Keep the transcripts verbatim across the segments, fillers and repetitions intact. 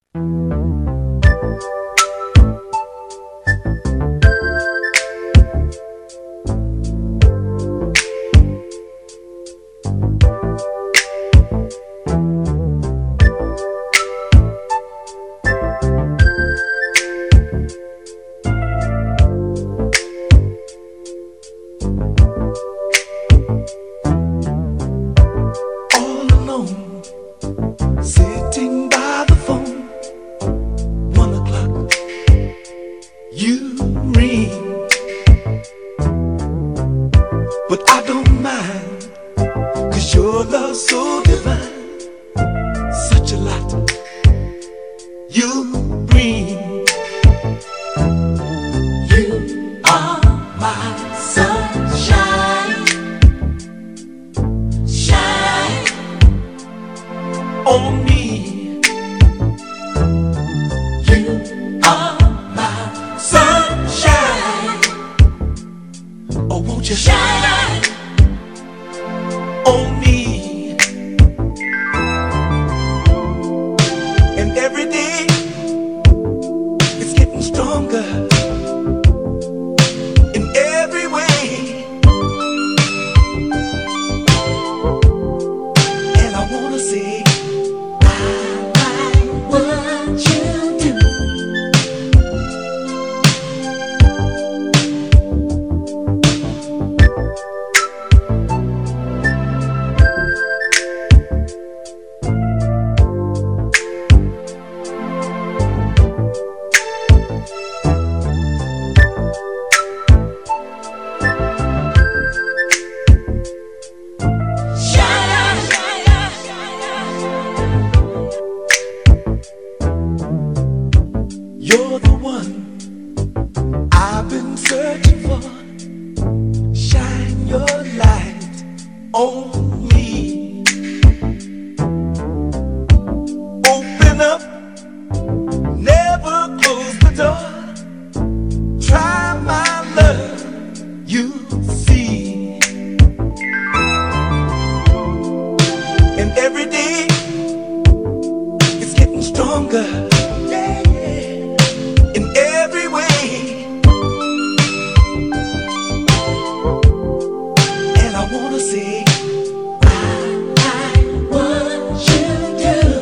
But I don't mind, 'cause your love's so divine. Such a lot you bring. You are my sunshine. Shine on me. You are my sunshine. Oh, won't you shine on me? And every day it's getting stronger in every way. And I wanna say I like what you do. You're the one I've been searching for. Shine your light on me. Open up, never close the door. Try my love, you see. And every day it's getting stronger. I wanna say I like what you do.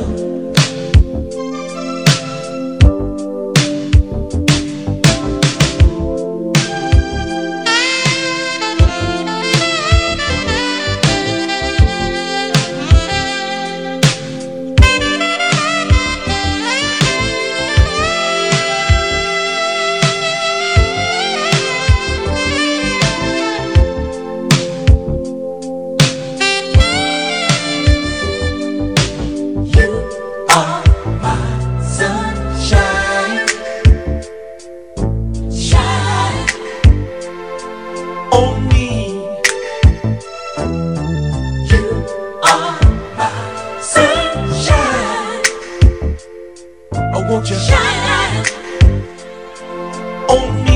On me, you are my sunshine. Oh, won't you shine on me?